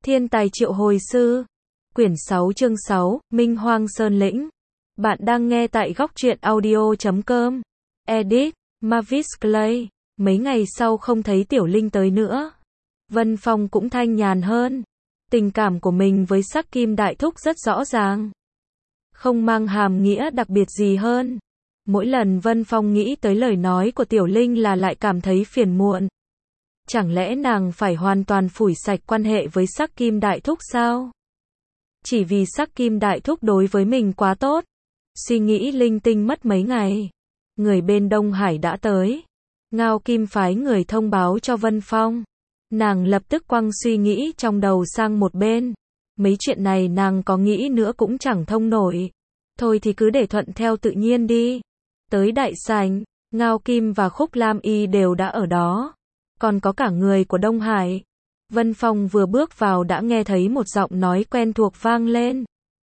Thiên tài triệu hồi sư. Quyển 6 chương 6, Minh Hoang Sơn Lĩnh. Bạn đang nghe tại góc truyện audio.com. Edit, Mavis Clay. Mấy ngày sau không thấy Tiểu Linh tới nữa. Vân Phong cũng thanh nhàn hơn. Tình cảm của mình với Sắc Kim Đại Thúc rất rõ ràng. Không mang hàm nghĩa đặc biệt gì hơn. Mỗi lần Vân Phong nghĩ tới lời nói của Tiểu Linh là lại cảm thấy phiền muộn. Chẳng lẽ nàng phải hoàn toàn phủi sạch quan hệ với Sắc Kim Đại Thúc sao? Chỉ vì Sắc Kim Đại Thúc đối với mình quá tốt. Suy nghĩ linh tinh mất mấy ngày. Người bên Đông Hải đã tới. Ngao Kim phái người thông báo cho Vân Phong. Nàng lập tức quăng suy nghĩ trong đầu sang một bên. Mấy chuyện này nàng có nghĩ nữa cũng chẳng thông nổi. Thôi thì cứ để thuận theo tự nhiên đi. Tới đại sảnh, Ngao Kim và Khúc Lam Y đều đã ở đó. Còn có cả người của Đông Hải. Vân Phong vừa bước vào đã nghe thấy một giọng nói quen thuộc vang lên.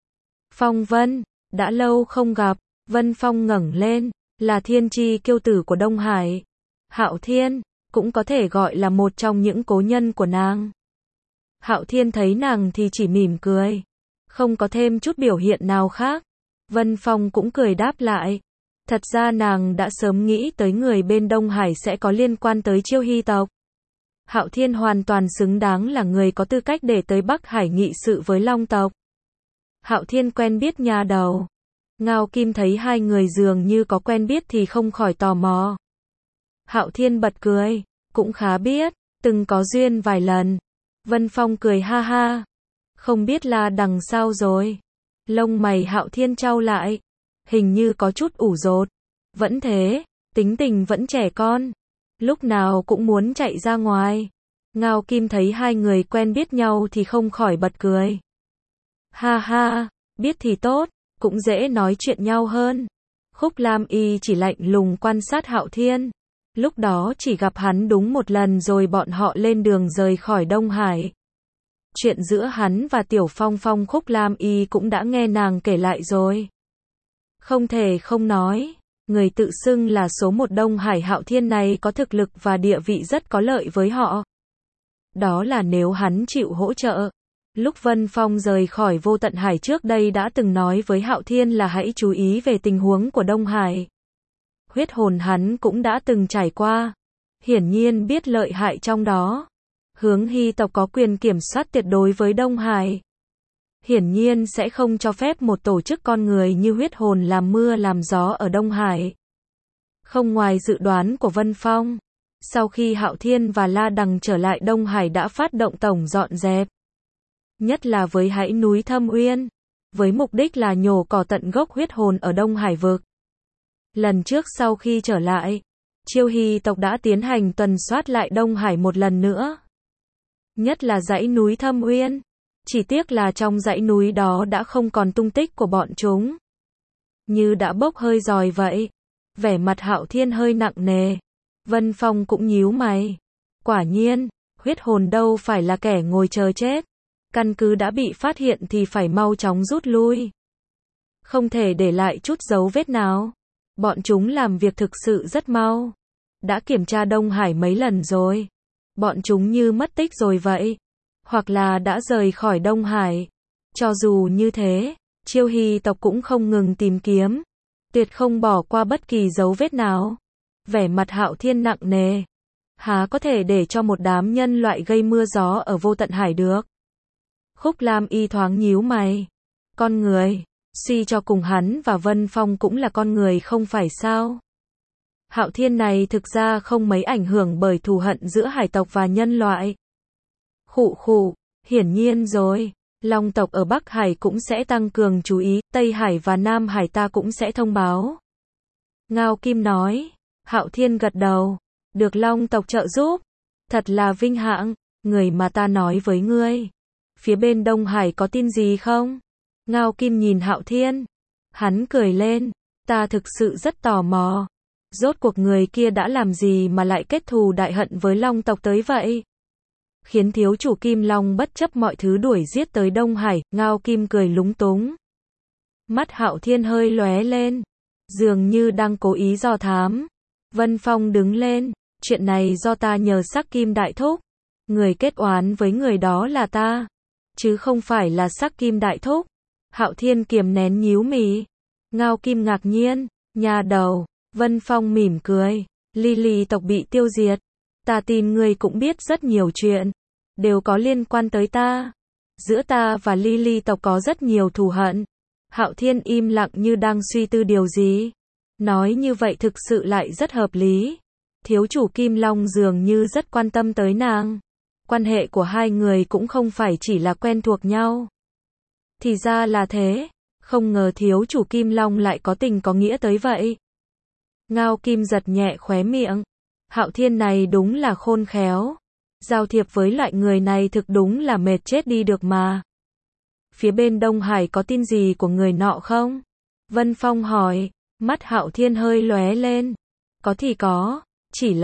Phong Vân, đã lâu không gặp. Vân Phong ngẩng lên, là thiên chi kiêu tử của Đông Hải. Hạo Thiên, cũng có thể gọi là một trong những cố nhân của nàng. Hạo Thiên thấy nàng thì chỉ mỉm cười. Không có thêm chút biểu hiện nào khác. Vân Phong cũng cười đáp lại. Thật ra nàng đã sớm nghĩ tới người bên Đông Hải sẽ có liên quan tới Chiêu Hy tộc. Hạo Thiên hoàn toàn xứng đáng là người có tư cách để tới Bắc Hải nghị sự với Long tộc. Hạo Thiên quen biết nhà đầu. Ngao Kim thấy hai người dường như có quen biết thì không khỏi tò mò. Hạo Thiên bật cười, cũng khá biết, từng có duyên vài lần. Vân Phong cười ha ha. Không biết là đằng sau rồi. Lông mày Hạo Thiên chau lại. Hình như có chút ủ rột. Vẫn thế, tính tình vẫn trẻ con. Lúc nào cũng muốn chạy ra ngoài. Ngao Kim thấy hai người quen biết nhau thì không khỏi bật cười. Ha ha, biết thì tốt, cũng dễ nói chuyện nhau hơn. Khúc Lam Y chỉ lạnh lùng quan sát Hạo Thiên. Lúc đó chỉ gặp hắn đúng một lần rồi bọn họ lên đường rời khỏi Đông Hải. Chuyện giữa hắn và Tiểu Phong Phong Khúc Lam Y cũng đã nghe nàng kể lại rồi. Không thể không nói, người tự xưng là số một Đông Hải Hạo Thiên này có thực lực và địa vị rất có lợi với họ. Đó là nếu hắn chịu hỗ trợ. Lúc Vân Phong rời khỏi Vô Tận Hải trước đây đã từng nói với Hạo Thiên là hãy chú ý về tình huống của Đông Hải. Huyết hồn hắn cũng đã từng trải qua. Hiển nhiên biết lợi hại trong đó. Hướng Hy tộc có quyền kiểm soát tuyệt đối với Đông Hải. Hiển nhiên sẽ không cho phép một tổ chức con người như huyết hồn làm mưa làm gió ở Đông Hải. Không ngoài dự đoán của Vân Phong. Sau khi Hạo Thiên và La Đằng trở lại Đông Hải đã phát động tổng dọn dẹp. Nhất là với dãy núi Thâm Uyên. Với mục đích là nhổ cỏ tận gốc huyết hồn ở Đông Hải vực. Lần trước sau khi trở lại, Chiêu Hy tộc đã tiến hành tuần soát lại Đông Hải một lần nữa. Nhất là dãy núi Thâm Uyên. Chỉ tiếc là trong dãy núi đó đã không còn tung tích của bọn chúng. Như đã bốc hơi ròi vậy. Vẻ mặt Hạo Thiên hơi nặng nề. Vân Phong cũng nhíu mày. Quả nhiên, huyết hồn đâu phải là kẻ ngồi chờ chết. Căn cứ đã bị phát hiện thì phải mau chóng rút lui. Không thể để lại chút dấu vết nào. Bọn chúng làm việc thực sự rất mau. Đã kiểm tra Đông Hải mấy lần rồi. Bọn chúng như mất tích rồi vậy. Hoặc là đã rời khỏi Đông Hải. Cho dù như thế, Chiêu Hy tộc cũng không ngừng tìm kiếm. Tuyệt không bỏ qua bất kỳ dấu vết nào. Vẻ mặt Hạo Thiên nặng nề. Há có thể để cho một đám nhân loại gây mưa gió ở Vô Tận Hải được. Khúc Lam Y thoáng nhíu mày. Con người, suy cho cùng hắn và Vân Phong cũng là con người không phải sao. Hạo Thiên này thực ra không mấy ảnh hưởng bởi thù hận giữa hải tộc và nhân loại. Khụ khụ, hiển nhiên rồi, Long tộc ở Bắc Hải cũng sẽ tăng cường chú ý, Tây Hải và Nam Hải ta cũng sẽ thông báo. Ngao Kim nói, Hạo Thiên gật đầu, được Long tộc trợ giúp, thật là vinh hạnh, người mà ta nói với ngươi. Phía bên Đông Hải có tin gì không? Ngao Kim nhìn Hạo Thiên, hắn cười lên, ta thực sự rất tò mò. Rốt cuộc người kia đã làm gì mà lại kết thù đại hận với Long tộc tới vậy? Khiến thiếu chủ Kim Long bất chấp mọi thứ đuổi giết tới Đông Hải. Ngao Kim cười lúng túng. Mắt Hạo Thiên hơi lóe lên, dường như đang cố ý dò thám. Vân Phong đứng lên, chuyện này do ta nhờ Sắc Kim Đại Thúc. Người kết oán với người đó là ta. chứ không phải là sắc kim đại thúc. Hạo Thiên kiềm nén nhíu mì. Ngao Kim ngạc nhiên, nhà đầu. Vân Phong mỉm cười, Lily tộc bị tiêu diệt. Ta tin ngươi cũng biết rất nhiều chuyện, đều có liên quan tới ta. Giữa ta và Lily tộc có rất nhiều thù hận. Hạo Thiên im lặng như đang suy tư điều gì. Nói như vậy thực sự lại rất hợp lý. Thiếu chủ Kim Long dường như rất quan tâm tới nàng. Quan hệ của hai người cũng không phải chỉ là quen thuộc nhau. Thì ra là thế, không ngờ thiếu chủ Kim Long lại có tình có nghĩa tới vậy. Ngao Kim giật nhẹ khóe miệng. Hạo Thiên này đúng là khôn khéo. Giao thiệp với loại người này thực đúng là mệt chết đi được mà. Phía bên Đông Hải có tin gì của người nọ không? Vân Phong hỏi, mắt Hạo Thiên hơi lóe lên. Có thì có, chỉ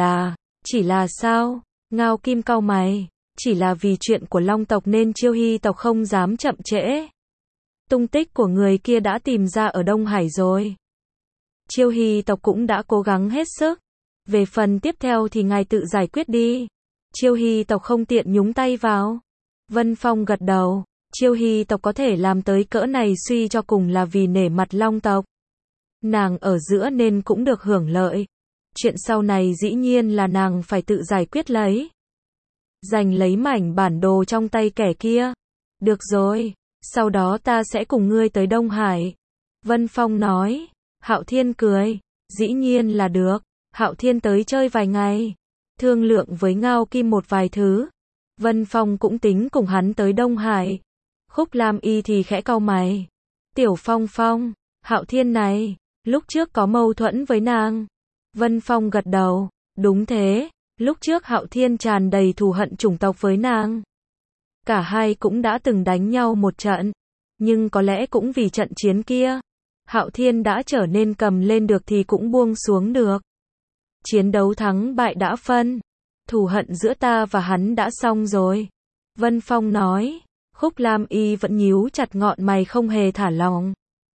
là sao? Ngao Kim cau mày, chỉ là vì chuyện của Long tộc nên Chiêu Hy tộc không dám chậm trễ. Tung tích của người kia đã tìm ra ở Đông Hải rồi. Chiêu Hy tộc cũng đã cố gắng hết sức. Về phần tiếp theo thì ngài tự giải quyết đi. Chiêu Hy tộc không tiện nhúng tay vào. Vân Phong gật đầu. Chiêu Hy tộc có thể làm tới cỡ này suy cho cùng là vì nể mặt Long tộc. Nàng ở giữa nên cũng được hưởng lợi. Chuyện sau này dĩ nhiên là nàng phải tự giải quyết lấy. Giành lấy mảnh bản đồ trong tay kẻ kia. Được rồi, sau đó ta sẽ cùng ngươi tới Đông Hải. Vân Phong nói. Hạo Thiên cười. Dĩ nhiên là được. Hạo Thiên tới chơi vài ngày. Thương lượng với Ngao Kim một vài thứ. Vân Phong cũng tính cùng hắn tới Đông Hải. Khúc Lam Y thì khẽ cau mày. Tiểu Phong Phong, Hạo Thiên này, lúc trước có mâu thuẫn với nàng. Vân Phong gật đầu. Đúng thế, lúc trước Hạo Thiên tràn đầy thù hận chủng tộc với nàng. Cả hai cũng đã từng đánh nhau một trận. Nhưng có lẽ cũng vì trận chiến kia, Hạo Thiên đã trở nên cầm lên được thì cũng buông xuống được. Chiến đấu thắng bại đã phân. Thù hận giữa ta và hắn đã xong rồi. Vân Phong nói. Khúc Lam Y vẫn nhíu chặt ngọn mày không hề thả lỏng.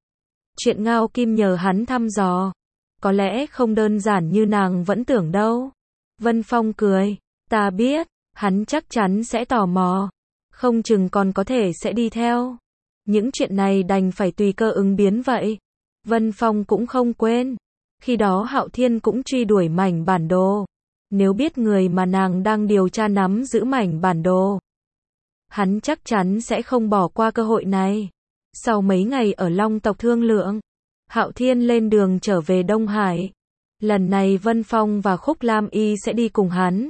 Chuyện Ngao Kim nhờ hắn thăm dò. Có lẽ không đơn giản như nàng vẫn tưởng đâu. Vân Phong cười. Ta biết, hắn chắc chắn sẽ tò mò. Không chừng còn có thể sẽ đi theo. Những chuyện này đành phải tùy cơ ứng biến vậy. Vân Phong cũng không quên. Khi đó Hạo Thiên cũng truy đuổi mảnh bản đồ. Nếu biết người mà nàng đang điều tra nắm giữ mảnh bản đồ, hắn chắc chắn sẽ không bỏ qua cơ hội này. Sau mấy ngày ở Long tộc thương lượng, Hạo Thiên lên đường trở về Đông Hải. Lần này Vân Phong và Khúc Lam Y sẽ đi cùng hắn.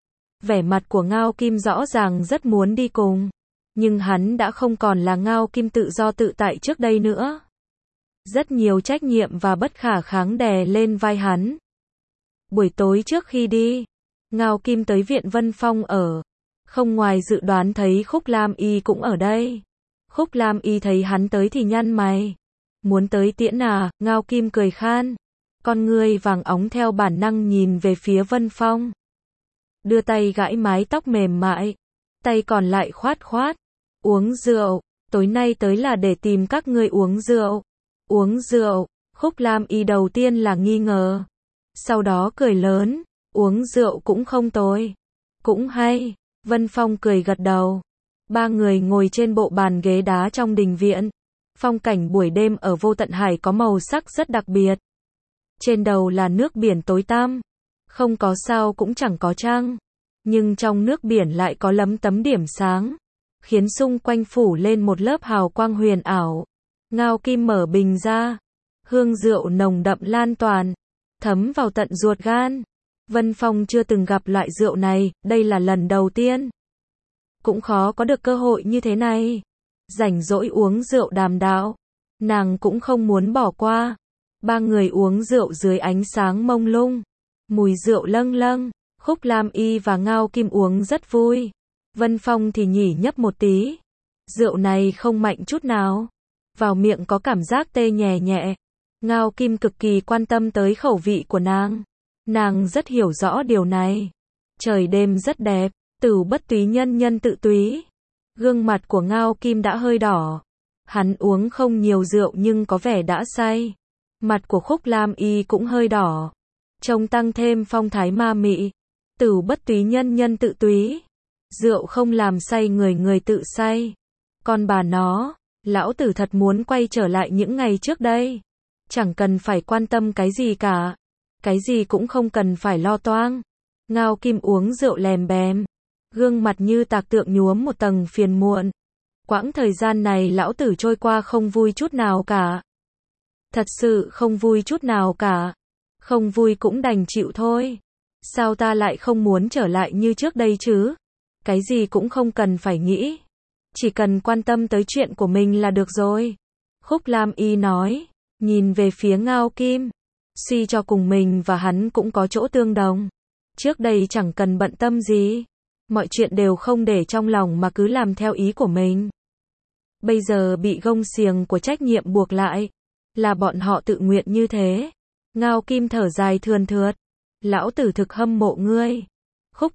Vẻ mặt của Ngao Kim rõ ràng rất muốn đi cùng. Nhưng hắn đã không còn là Ngao Kim tự do tự tại trước đây nữa. Rất nhiều trách nhiệm và bất khả kháng đè lên vai hắn. Buổi tối trước khi đi, Ngao Kim tới viện Vân Phong ở. Không ngoài dự đoán thấy Khúc Lam Y cũng ở đây. Khúc Lam Y thấy hắn tới thì nhăn mày. Muốn tới tiễn à? Ngao Kim cười khan. Con ngươi vàng óng theo bản năng nhìn về phía Vân Phong. Đưa tay gãi mái tóc mềm mại. Tay còn lại khoát khoát. Uống rượu. Tối nay tới là để tìm các ngươi uống rượu. Uống rượu. Khúc Lam Y đầu tiên là nghi ngờ. Sau đó cười lớn. Uống rượu cũng không tồi. Cũng hay. Vân Phong cười gật đầu. Ba người ngồi trên bộ bàn ghế đá trong đình viện. Phong cảnh buổi đêm ở Vô Tận Hải có màu sắc rất đặc biệt. Trên đầu là nước biển tối tăm. Không có sao cũng chẳng có trăng. Nhưng trong nước biển lại có lấm tấm điểm sáng. Khiến xung quanh phủ lên một lớp hào quang huyền ảo. Ngao Kim mở bình ra. Hương rượu nồng đậm lan toàn. Thấm vào tận ruột gan. Vân Phong chưa từng gặp loại rượu này, đây là lần đầu tiên. Cũng khó có được cơ hội như thế này. Rảnh rỗi uống rượu đàm đạo. Nàng cũng không muốn bỏ qua. Ba người uống rượu dưới ánh sáng mông lung. Mùi rượu lâng lâng. Khúc Lam Y và Ngao Kim uống rất vui. Vân Phong thì nhỉ nhấp một tí. Rượu này không mạnh chút nào. Vào miệng có cảm giác tê nhẹ nhẹ. Ngao Kim cực kỳ quan tâm tới khẩu vị của nàng. Nàng rất hiểu rõ điều này. Trời đêm rất đẹp. Tửu bất túy nhân nhân tự túy. Gương mặt của Ngao Kim đã hơi đỏ. Hắn uống không nhiều rượu nhưng có vẻ đã say. Mặt của Khúc Lam Y cũng hơi đỏ. Trông tăng thêm phong thái ma mị. Tửu bất túy nhân nhân tự túy. Rượu không làm say người, người tự say. Con bà nó, lão tử thật muốn quay trở lại những ngày trước đây. Chẳng cần phải quan tâm cái gì cả. Cái gì cũng không cần phải lo toang. Ngao Kim uống rượu lèm bèm. Gương mặt như tạc tượng nhuốm một tầng phiền muộn. Quãng thời gian này lão tử trôi qua không vui chút nào cả. Thật sự không vui chút nào cả. Không vui cũng đành chịu thôi. Sao ta lại không muốn trở lại như trước đây chứ? Cái gì cũng không cần phải nghĩ. Chỉ cần quan tâm tới chuyện của mình là được rồi. Khúc Lam Y nói, nhìn về phía Ngao Kim. Suy cho cùng mình và hắn cũng có chỗ tương đồng. Trước đây chẳng cần bận tâm gì. Mọi chuyện đều không để trong lòng mà cứ làm theo ý của mình. Bây giờ bị gông xiềng của trách nhiệm buộc lại. Là bọn họ tự nguyện như thế. Ngao Kim thở dài thườn thượt. Lão tử thực hâm mộ ngươi. Khúc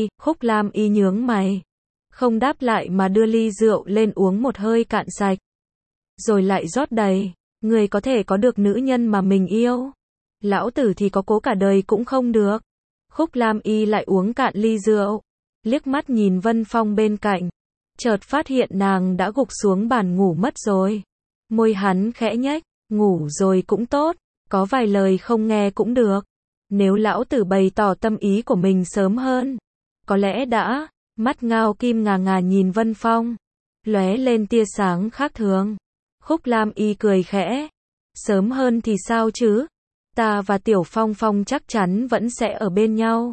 Lam Y nhướng mày. Không đáp lại mà đưa ly rượu lên uống một hơi cạn sạch. Rồi lại rót đầy. Người có thể có được nữ nhân mà mình yêu. Lão tử thì có cố cả đời cũng không được. Khúc Lam Y lại uống cạn ly rượu. Liếc mắt nhìn Vân Phong bên cạnh. Chợt phát hiện nàng đã gục xuống bàn ngủ mất rồi. Môi hắn khẽ nhếch. Ngủ rồi cũng tốt. Có vài lời không nghe cũng được. Nếu lão tử bày tỏ tâm ý của mình sớm hơn. Có lẽ đã. Mắt Ngao Kim ngà ngà nhìn Vân Phong. Lóe lên tia sáng khác thường. Khúc Lam Y cười khẽ. Sớm hơn thì sao chứ? Ta và Tiểu Phong Phong chắc chắn vẫn sẽ ở bên nhau.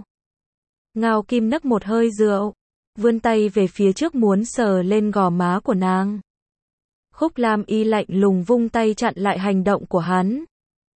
Ngao Kim nấc một hơi rượu. Vươn tay về phía trước muốn sờ lên gò má của nàng. Khúc Lam Y lạnh lùng vung tay chặn lại hành động của hắn.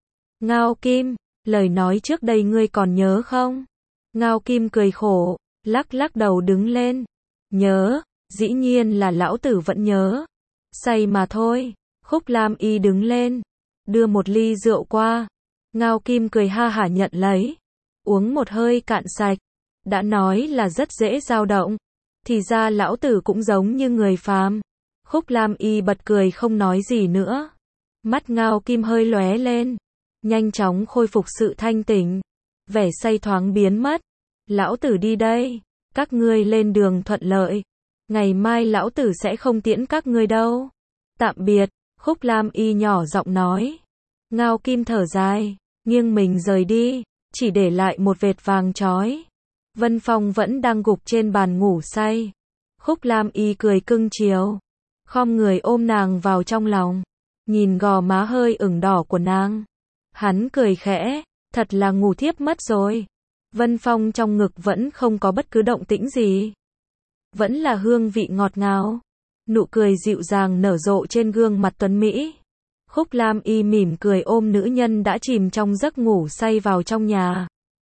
Ngao Kim, lời nói trước đây ngươi còn nhớ không? Ngao Kim cười khổ, lắc đầu đứng lên. Nhớ, dĩ nhiên là lão tử vẫn nhớ. Say mà thôi. Khúc Lam Y đứng lên, đưa một ly rượu qua. Ngao Kim cười ha hả nhận lấy. Uống một hơi cạn sạch. Đã nói là rất dễ dao động. Thì ra lão tử cũng giống như người phàm. Khúc Lam Y bật cười không nói gì nữa. Mắt Ngao Kim hơi lóe lên. Nhanh chóng khôi phục sự thanh tỉnh. Vẻ say thoáng biến mất. Lão tử đi đây. Các ngươi lên đường thuận lợi. Ngày mai lão tử sẽ không tiễn các ngươi đâu. Tạm biệt. Khúc Lam Y nhỏ giọng nói. Ngao Kim thở dài. Nghiêng mình rời đi. Chỉ để lại một vệt vàng chói. Vân Phong vẫn đang gục trên bàn ngủ say. Khúc Lam Y cười cưng chiều. Khom người ôm nàng vào trong lòng. Nhìn gò má hơi ửng đỏ của nàng. Hắn cười khẽ. Thật là ngủ thiếp mất rồi. Vân Phong trong ngực vẫn không có bất cứ động tĩnh gì. Vẫn là hương vị ngọt ngào. Nụ cười dịu dàng nở rộ trên gương mặt tuấn Mỹ. Khúc Lam Y mỉm cười ôm nữ nhân đã chìm trong giấc ngủ say vào trong nhà.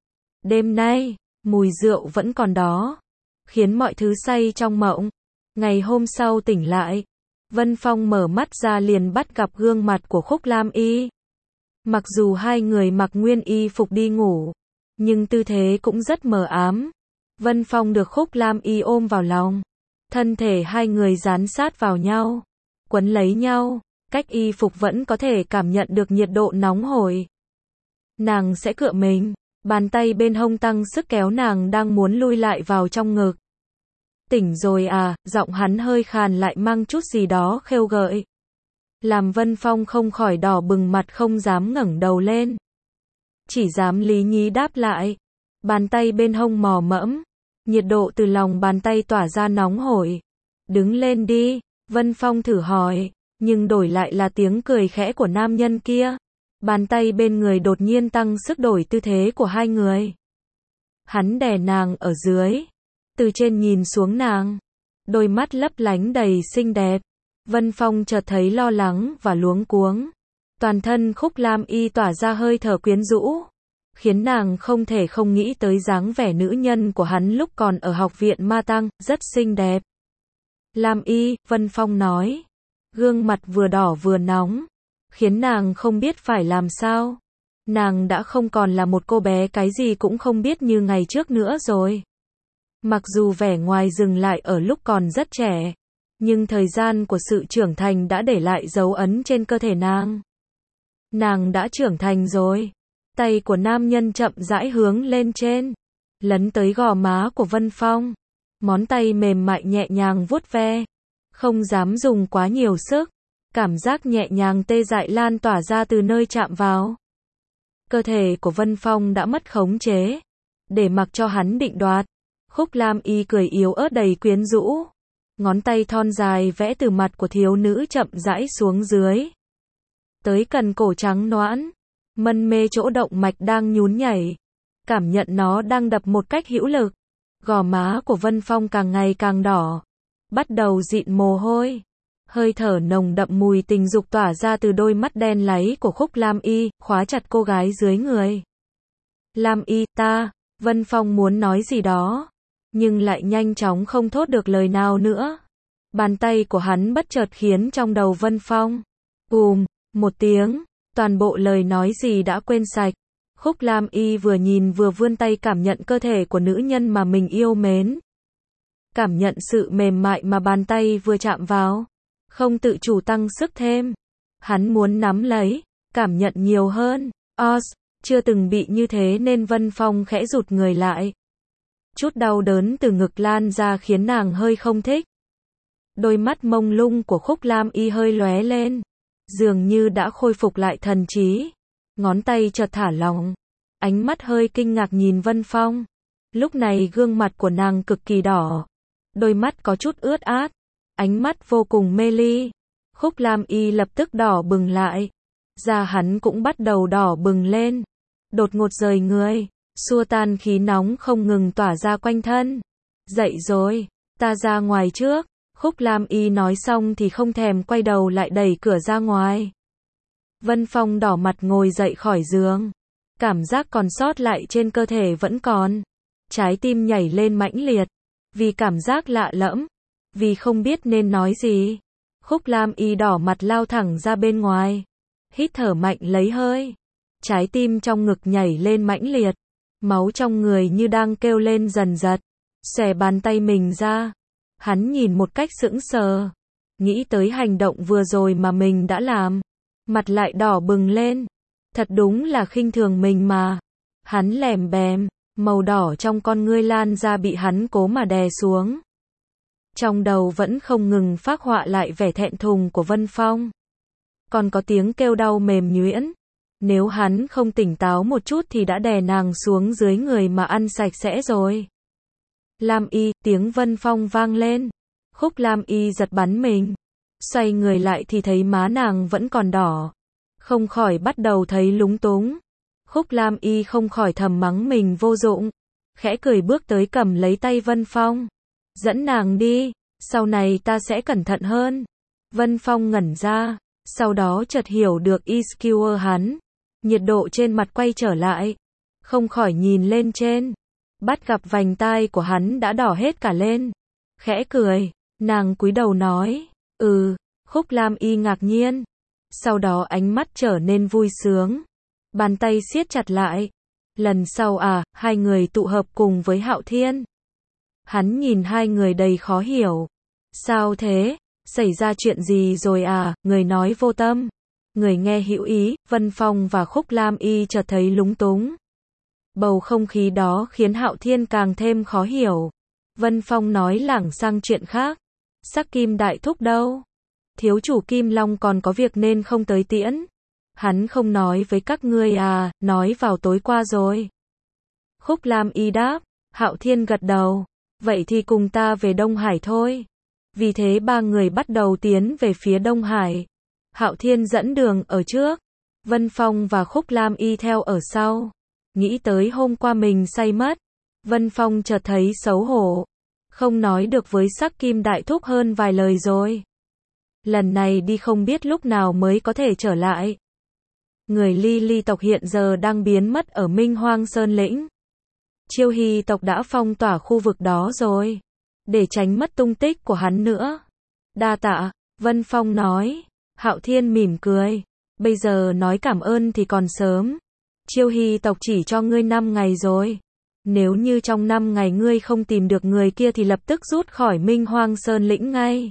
Đêm nay, mùi rượu vẫn còn đó. Khiến mọi thứ say trong mộng. Ngày hôm sau tỉnh lại. Vân Phong mở mắt ra liền bắt gặp gương mặt của Khúc Lam Y. Mặc dù hai người mặc nguyên y phục đi ngủ. Nhưng tư thế cũng rất mờ ám. Vân Phong được Khúc Lam Y ôm vào lòng. Thân thể hai người dán sát vào nhau. Quấn lấy nhau. Cách y phục vẫn có thể cảm nhận được nhiệt độ nóng hổi. Nàng sẽ cựa mình. Bàn tay bên hông tăng sức kéo nàng đang muốn lui lại vào trong ngực. Tỉnh rồi à, giọng hắn hơi khàn lại mang chút gì đó khêu gợi. Làm Vân Phong không khỏi đỏ bừng mặt không dám ngẩng đầu lên. Chỉ dám lý nhí đáp lại. Bàn tay bên hông mò mẫm. Nhiệt độ từ lòng bàn tay tỏa ra nóng hổi. Đứng lên đi, Vân Phong thử hỏi. Nhưng đổi lại là tiếng cười khẽ của nam nhân kia. Bàn tay bên người đột nhiên tăng sức đổi tư thế của hai người. Hắn đè nàng ở dưới. Từ trên nhìn xuống nàng. Đôi mắt lấp lánh đầy xinh đẹp. Vân Phong chợt thấy lo lắng và luống cuống. Toàn thân Khúc Lam Y tỏa ra hơi thở quyến rũ. Khiến nàng không thể không nghĩ tới dáng vẻ nữ nhân của hắn lúc còn ở học viện Ma Tăng, rất xinh đẹp. Lam Y, Vân Phong nói. Gương mặt vừa đỏ vừa nóng. Khiến nàng không biết phải làm sao. Nàng đã không còn là một cô bé cái gì cũng không biết như ngày trước nữa rồi. Mặc dù vẻ ngoài dừng lại ở lúc còn rất trẻ. Nhưng thời gian của sự trưởng thành đã để lại dấu ấn trên cơ thể nàng. Nàng đã trưởng thành rồi. Tay của nam nhân chậm rãi hướng lên trên. Lấn tới gò má của Vân Phong. Ngón tay mềm mại nhẹ nhàng vuốt ve. Không dám dùng quá nhiều sức. Cảm giác nhẹ nhàng tê dại lan tỏa ra từ nơi chạm vào. Cơ thể của Vân Phong đã mất khống chế. Để mặc cho hắn định đoạt. Khúc Lam Y cười yếu ớt đầy quyến rũ. Ngón tay thon dài vẽ từ mặt của thiếu nữ chậm rãi xuống dưới. Tới cần cổ trắng nõn. Mân mê chỗ động mạch đang nhún nhảy. Cảm nhận nó đang đập một cách hữu lực. Gò má của Vân Phong càng ngày càng đỏ. Bắt đầu dịn mồ hôi. Hơi thở nồng đậm mùi tình dục tỏa ra từ đôi mắt đen láy của Khúc Lam Y, khóa chặt cô gái dưới người. Lam Y, ta, Vân Phong muốn nói gì đó, nhưng lại nhanh chóng không thốt được lời nào nữa. Bàn tay của hắn bất chợt khiến trong đầu Vân Phong, một tiếng, toàn bộ lời nói gì đã quên sạch. Khúc Lam Y vừa nhìn vừa vươn tay cảm nhận cơ thể của nữ nhân mà mình yêu mến. Cảm nhận sự mềm mại mà bàn tay vừa chạm vào. Không tự chủ tăng sức thêm. Hắn muốn nắm lấy, cảm nhận nhiều hơn. Chưa từng bị như thế nên Vân Phong khẽ rụt người lại. Chút đau đớn từ ngực lan ra khiến nàng hơi không thích. Đôi mắt mông lung của Khúc Lam Y hơi lóe lên. Dường như đã khôi phục lại thần trí. Ngón tay chợt thả lỏng. Ánh mắt hơi kinh ngạc nhìn Vân Phong. Lúc này gương mặt của nàng cực kỳ đỏ. Đôi mắt có chút ướt át. Ánh mắt vô cùng mê ly. Khúc Lam Y lập tức đỏ bừng lại. Da hắn cũng bắt đầu đỏ bừng lên. Đột ngột rời người. Xua tan khí nóng không ngừng tỏa ra quanh thân. Dậy rồi, ta ra ngoài trước. Khúc Lam Y nói xong thì không thèm quay đầu lại đẩy cửa ra ngoài. Vân Phong đỏ mặt ngồi dậy khỏi giường. Cảm giác còn sót lại trên cơ thể vẫn còn. Trái tim nhảy lên mãnh liệt. Vì cảm giác lạ lẫm. Vì không biết nên nói gì. Khúc Lam Y đỏ mặt lao thẳng ra bên ngoài. Hít thở mạnh lấy hơi. Trái tim trong ngực nhảy lên mãnh liệt. Máu trong người như đang kêu lên dần dật. Xòe bàn tay mình ra. Hắn nhìn một cách sững sờ. Nghĩ tới hành động vừa rồi mà mình đã làm. Mặt lại đỏ bừng lên. Thật đúng là khinh thường mình mà. Hắn lèm bèm. Màu đỏ trong con ngươi lan ra bị hắn cố mà đè xuống. Trong đầu vẫn không ngừng phác họa lại vẻ thẹn thùng của Vân Phong. Còn có tiếng kêu đau mềm nhuyễn. Nếu hắn không tỉnh táo một chút thì đã đè nàng xuống dưới người mà ăn sạch sẽ rồi. Lam Y, tiếng Vân Phong vang lên. Khúc Lam Y giật bắn mình. Xoay người lại thì thấy má nàng vẫn còn đỏ. Không khỏi bắt đầu thấy lúng túng. Khúc Lam Y không khỏi thầm mắng mình vô dụng. Khẽ cười bước tới cầm lấy tay Vân Phong. Dẫn nàng đi, sau này ta sẽ cẩn thận hơn. Vân Phong ngẩn ra, sau đó chợt hiểu được ý skewer hắn. Nhiệt độ trên mặt quay trở lại. Không khỏi nhìn lên trên. Bắt gặp vành tai của hắn đã đỏ hết cả lên. Khẽ cười, nàng cúi đầu nói. Khúc Lam Y ngạc nhiên. Sau đó ánh mắt trở nên vui sướng. Bàn tay siết chặt lại. Lần sau hai người tụ hợp cùng với Hạo Thiên. Hắn nhìn hai người đầy khó hiểu. Sao thế? Xảy ra chuyện gì rồi Người nói vô tâm. Người nghe hữu ý. Vân Phong và Khúc Lam Y chợt thấy lúng túng. Bầu không khí đó khiến Hạo Thiên càng thêm khó hiểu. Vân Phong nói lảng sang chuyện khác. Sắc Kim Đại Thúc đâu? Thiếu chủ Kim Long còn có việc nên không tới tiễn. Hắn không nói với các ngươi nói vào tối qua rồi. Khúc Lam Y đáp. Hạo Thiên gật đầu. Vậy thì cùng ta về Đông Hải thôi. Vì thế ba người bắt đầu tiến về phía Đông Hải. Hạo Thiên dẫn đường ở trước. Vân Phong và Khúc Lam Y theo ở sau. Nghĩ tới hôm qua mình say mất. Vân Phong chợt thấy xấu hổ. Không nói được với Sắc Kim Đại Thúc hơn vài lời rồi. Lần này đi không biết lúc nào mới có thể trở lại. Người Ly Ly tộc hiện giờ đang biến mất ở Minh Hoang Sơn Lĩnh. Chiêu Hy tộc đã phong tỏa khu vực đó rồi. Để tránh mất tung tích của hắn nữa. Đa tạ, Vân Phong nói. Hạo Thiên mỉm cười. Bây giờ nói cảm ơn thì còn sớm. Chiêu Hy tộc chỉ cho ngươi 5 ngày rồi. Nếu như trong 5 ngày ngươi không tìm được người kia thì lập tức rút khỏi Minh Hoang Sơn Lĩnh ngay.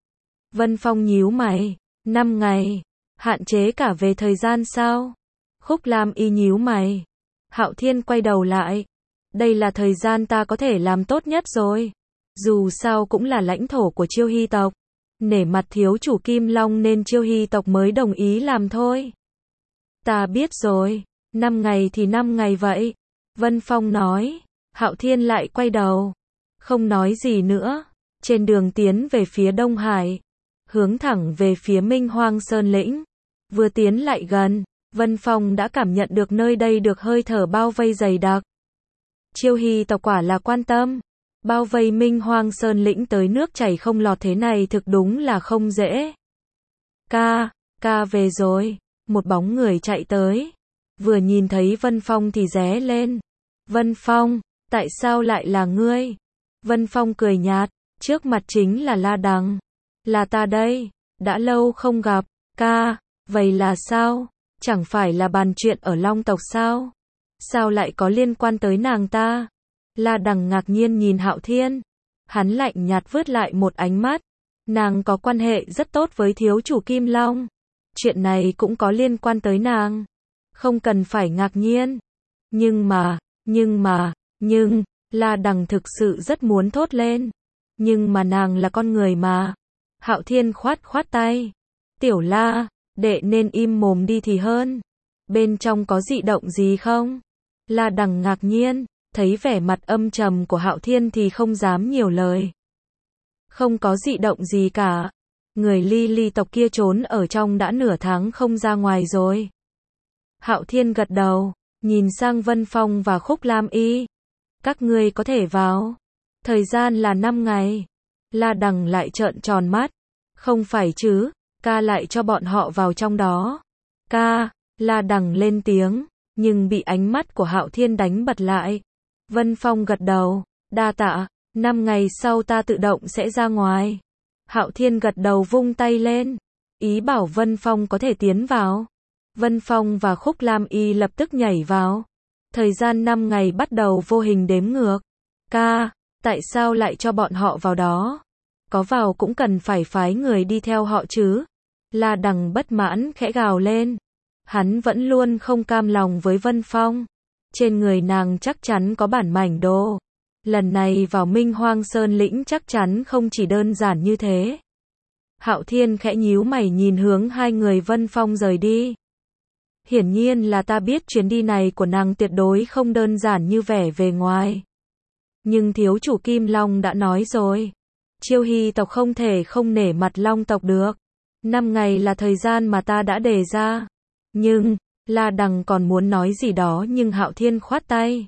Vân Phong nhíu mày. 5 ngày. Hạn chế cả về thời gian sao? Khúc Lam Y nhíu mày. Hạo Thiên quay đầu lại. Đây là thời gian ta có thể làm tốt nhất rồi. Dù sao cũng là lãnh thổ của Chiêu Hy tộc. nể mặt thiếu chủ Kim Long nên Chiêu Hy tộc mới đồng ý làm thôi. Ta biết rồi, 5 ngày thì 5 ngày vậy. Vân Phong nói. Hạo Thiên lại quay đầu, không nói gì nữa. Trên đường tiến về phía Đông Hải, hướng thẳng về phía Minh Hoang Sơn lĩnh. Vừa tiến lại gần, Vân Phong đã cảm nhận được nơi đây được hơi thở bao vây dày đặc. Chiêu Hy tộc quả là quan tâm. Bao vây Minh Hoang Sơn lĩnh tới nước chảy không lọt thế này thực đúng là không dễ. Ca về rồi. Một bóng người chạy tới. Vừa nhìn thấy Vân Phong thì ré lên. Vân Phong, tại sao lại là ngươi? Vân Phong cười nhạt, trước mặt chính là La Đằng. Là ta đây, đã lâu không gặp. Ca, vậy là sao? Chẳng phải là bàn chuyện ở Long tộc sao? Sao lại có liên quan tới nàng ta? La Đằng ngạc nhiên nhìn Hạo Thiên. Hắn lạnh nhạt vứt lại một ánh mắt. Nàng có quan hệ rất tốt với thiếu chủ Kim Long. Chuyện này cũng có liên quan tới nàng. Không cần phải ngạc nhiên. Nhưng, La Đằng thực sự rất muốn thốt lên. Nhưng mà nàng là con người mà. Hạo Thiên khoát tay. Tiểu La, đệ nên im mồm đi thì hơn. Bên trong có dị động gì không? La Đằng ngạc nhiên, thấy vẻ mặt âm trầm của Hạo Thiên thì không dám nhiều lời. Không có dị động gì cả. Người Ly tộc kia trốn ở trong đã nửa tháng không ra ngoài rồi. Hạo Thiên gật đầu, nhìn sang Vân Phong và Khúc Lam Y. Các ngươi có thể vào. Thời gian là 5 ngày. La Đằng lại trợn tròn mắt. Không phải chứ, ca lại cho bọn họ vào trong đó. Ca, La Đằng lên tiếng, nhưng bị ánh mắt của Hạo Thiên đánh bật lại. Vân Phong gật đầu, đa tạ, 5 ngày sau ta tự động sẽ ra ngoài. Hạo Thiên gật đầu vung tay lên, ý bảo Vân Phong có thể tiến vào. Vân Phong và Khúc Lam Y lập tức nhảy vào. Thời gian 5 ngày bắt đầu vô hình đếm ngược. Ca, tại sao lại cho bọn họ vào đó? Có vào cũng cần phải phái người đi theo họ chứ. La Đằng bất mãn khẽ gào lên. Hắn vẫn luôn không cam lòng với Vân Phong. Trên người nàng chắc chắn có bản mảnh đồ. Lần này vào Minh Hoang Sơn lĩnh chắc chắn không chỉ đơn giản như thế. Hạo Thiên khẽ nhíu mày nhìn hướng hai người Vân Phong rời đi. Hiển nhiên là ta biết chuyến đi này của nàng tuyệt đối không đơn giản như vẻ về ngoài. Nhưng thiếu chủ Kim Long đã nói rồi. Chiêu Hy tộc không thể không nể mặt Long tộc được. 5 ngày là thời gian mà ta đã đề ra. Nhưng, La Đằng còn muốn nói gì đó nhưng Hạo Thiên khoát tay.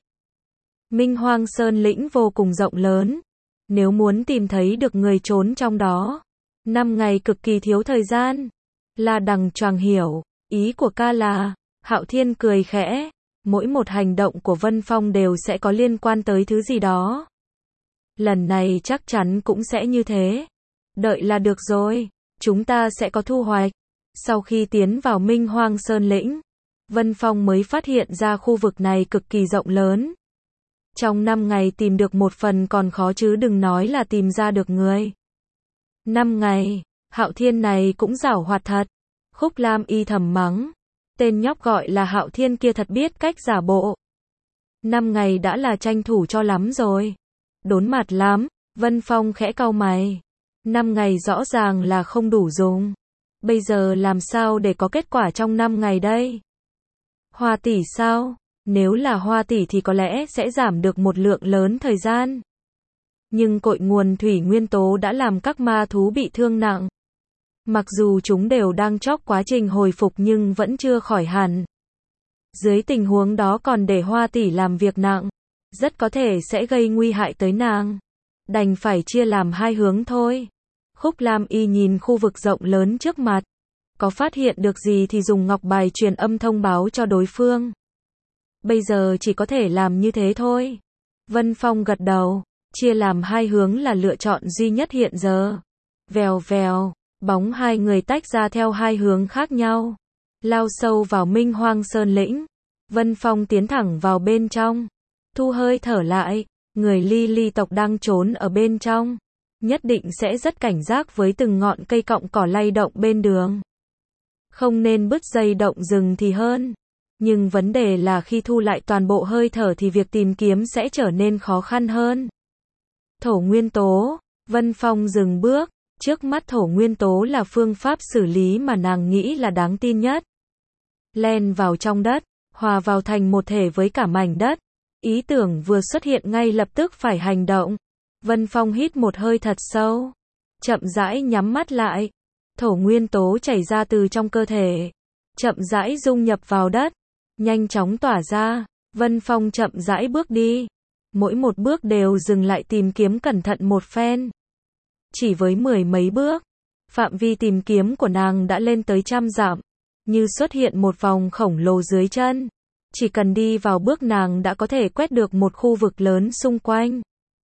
Minh Hoang Sơn lĩnh vô cùng rộng lớn. Nếu muốn tìm thấy được người trốn trong đó, 5 ngày cực kỳ thiếu thời gian. La Đằng choàng hiểu, ý của ca là, Hạo Thiên cười khẽ, mỗi một hành động của Vân Phong đều sẽ có liên quan tới thứ gì đó. Lần này chắc chắn cũng sẽ như thế. Đợi là được rồi, chúng ta sẽ có thu hoạch. Sau khi tiến vào Minh Hoang Sơn lĩnh, Vân Phong mới phát hiện ra khu vực này cực kỳ rộng lớn. Trong 5 ngày tìm được một phần còn khó chứ đừng nói là tìm ra được người. 5 ngày, Hạo Thiên này cũng giảo hoạt thật. Khúc Lam Y thầm mắng. Tên nhóc gọi là Hạo Thiên kia thật biết cách giả bộ. 5 ngày đã là tranh thủ cho lắm rồi. Đốn mặt lắm, Vân Phong khẽ cau mày. 5 ngày rõ ràng là không đủ dùng. Bây giờ làm sao để có kết quả trong 5 ngày đây? Hoa tỷ sao? Nếu là Hoa tỷ thì có lẽ sẽ giảm được một lượng lớn thời gian. Nhưng cội nguồn thủy nguyên tố đã làm các ma thú bị thương nặng. Mặc dù chúng đều đang chóc quá trình hồi phục nhưng vẫn chưa khỏi hẳn. Dưới tình huống đó còn để Hoa tỷ làm việc nặng, rất có thể sẽ gây nguy hại tới nàng. Đành phải chia làm hai hướng thôi. Khúc Lam Y nhìn khu vực rộng lớn trước mặt. Có phát hiện được gì thì dùng ngọc bài truyền âm thông báo cho đối phương. Bây giờ chỉ có thể làm như thế thôi. Vân Phong gật đầu. Chia làm hai hướng là lựa chọn duy nhất hiện giờ. Vèo vèo, bóng hai người tách ra theo hai hướng khác nhau. Lao sâu vào Minh Hoang Sơn lĩnh. Vân Phong tiến thẳng vào bên trong. Thu hơi thở lại. Người Ly tộc đang trốn ở bên trong. Nhất định sẽ rất cảnh giác với từng ngọn cây cọng cỏ lay động bên đường. Không nên bứt dây động rừng thì hơn. Nhưng vấn đề là khi thu lại toàn bộ hơi thở thì việc tìm kiếm sẽ trở nên khó khăn hơn. Thổ nguyên tố. Vân Phong dừng bước. Trước mắt thổ nguyên tố là phương pháp xử lý mà nàng nghĩ là đáng tin nhất. Len vào trong đất, hòa vào thành một thể với cả mảnh đất. Ý tưởng vừa xuất hiện ngay lập tức phải hành động. Vân Phong hít một hơi thật sâu, chậm rãi nhắm mắt lại. Thổ nguyên tố chảy ra từ trong cơ thể, chậm rãi dung nhập vào đất, nhanh chóng tỏa ra. Vân Phong chậm rãi bước đi, mỗi một bước đều dừng lại tìm kiếm cẩn thận một phen. Chỉ với 10 mấy bước, phạm vi tìm kiếm của nàng đã lên tới 100 dặm, như xuất hiện một vòng khổng lồ dưới chân. Chỉ cần đi vào bước nàng đã có thể quét được một khu vực lớn xung quanh.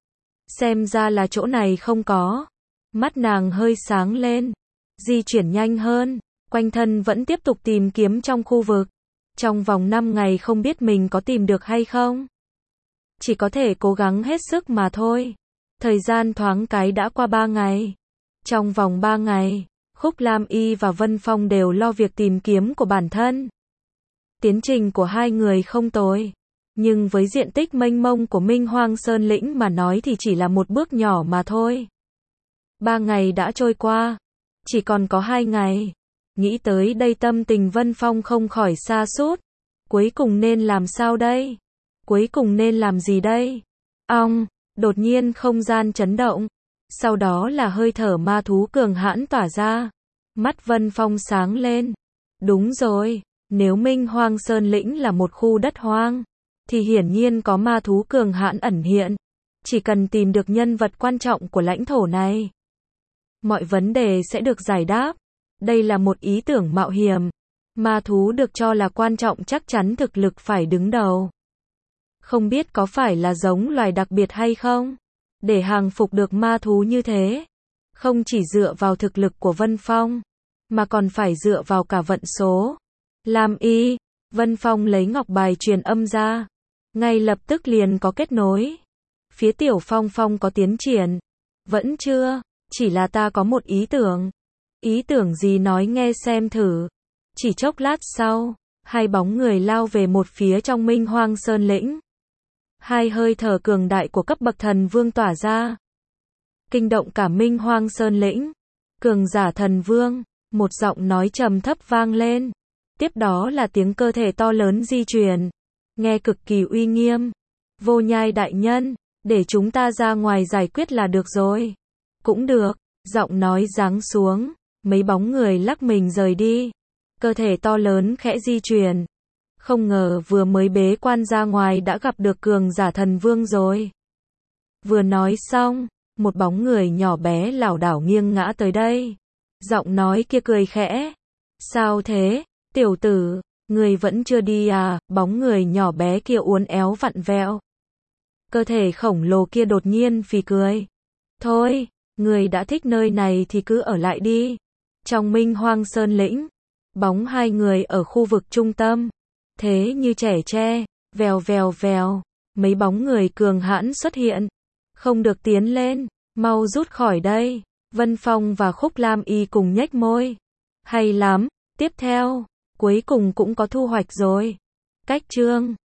Xem ra là chỗ này không có. Mắt nàng hơi sáng lên, di chuyển nhanh hơn, quanh thân vẫn tiếp tục tìm kiếm trong khu vực. Trong vòng 5 ngày không biết mình có tìm được hay không. Chỉ có thể cố gắng hết sức mà thôi. Thời gian thoáng cái đã qua 3 ngày. Trong vòng 3 ngày, Khúc Lam Y và Vân Phong đều lo việc tìm kiếm của bản thân. Tiến trình của hai người không tồi, nhưng với diện tích mênh mông của Minh Hoang Sơn Lĩnh mà nói thì chỉ là một bước nhỏ mà thôi. 3 ngày đã trôi qua, chỉ còn có 2 ngày. Nghĩ tới đây tâm tình Vân Phong không khỏi sa sút. Cuối cùng nên làm sao đây? Cuối cùng nên làm gì đây? Đột nhiên không gian chấn động. Sau đó là hơi thở ma thú cường hãn tỏa ra. Mắt Vân Phong sáng lên. Đúng rồi, nếu Minh Hoang Sơn Lĩnh là một khu đất hoang, thì hiển nhiên có ma thú cường hãn ẩn hiện. Chỉ cần tìm được nhân vật quan trọng của lãnh thổ này, mọi vấn đề sẽ được giải đáp. Đây là một ý tưởng mạo hiểm. Ma thú được cho là quan trọng chắc chắn thực lực phải đứng đầu. Không biết có phải là giống loài đặc biệt hay không? Để hàng phục được ma thú như thế, không chỉ dựa vào thực lực của Vân Phong, mà còn phải dựa vào cả vận số. Lam Y, Vân Phong lấy ngọc bài truyền âm ra. Ngay lập tức liền có kết nối. Phía Tiểu Phong Phong có tiến triển. Vẫn chưa, chỉ là ta có một ý tưởng. Ý tưởng gì nói nghe xem thử. Chỉ chốc lát sau, hai bóng người lao về một phía trong Minh Hoang Sơn Lĩnh. Hai hơi thở cường đại của cấp bậc thần vương tỏa ra, kinh động cả Minh Hoang Sơn Lĩnh. Cường giả thần vương, một giọng nói trầm thấp vang lên. Tiếp đó là tiếng cơ thể to lớn di chuyển, nghe cực kỳ uy nghiêm. Vô Nhai đại nhân, để chúng ta ra ngoài giải quyết là được rồi. Cũng được, giọng nói giáng xuống, mấy bóng người lắc mình rời đi. Cơ thể to lớn khẽ di chuyển. Không ngờ vừa mới bế quan ra ngoài đã gặp được cường giả thần vương rồi. Vừa nói xong, một bóng người nhỏ bé lảo đảo nghiêng ngã tới đây. Giọng nói kia cười khẽ. Sao thế, tiểu tử, người vẫn chưa đi à? Bóng người nhỏ bé kia uốn éo vặn vẹo. Cơ thể khổng lồ kia đột nhiên phì cười. Thôi, người đã thích nơi này thì cứ ở lại đi. Trong Minh Hoang Sơn Lĩnh, bóng hai người ở khu vực trung tâm. Thế như trẻ tre, vèo vèo vèo, mấy bóng người cường hãn xuất hiện. Không được tiến lên, mau rút khỏi đây. Vân Phong và Khúc Lam Y cùng nhếch môi. Hay lắm, tiếp theo, cuối cùng cũng có thu hoạch rồi. Cách chương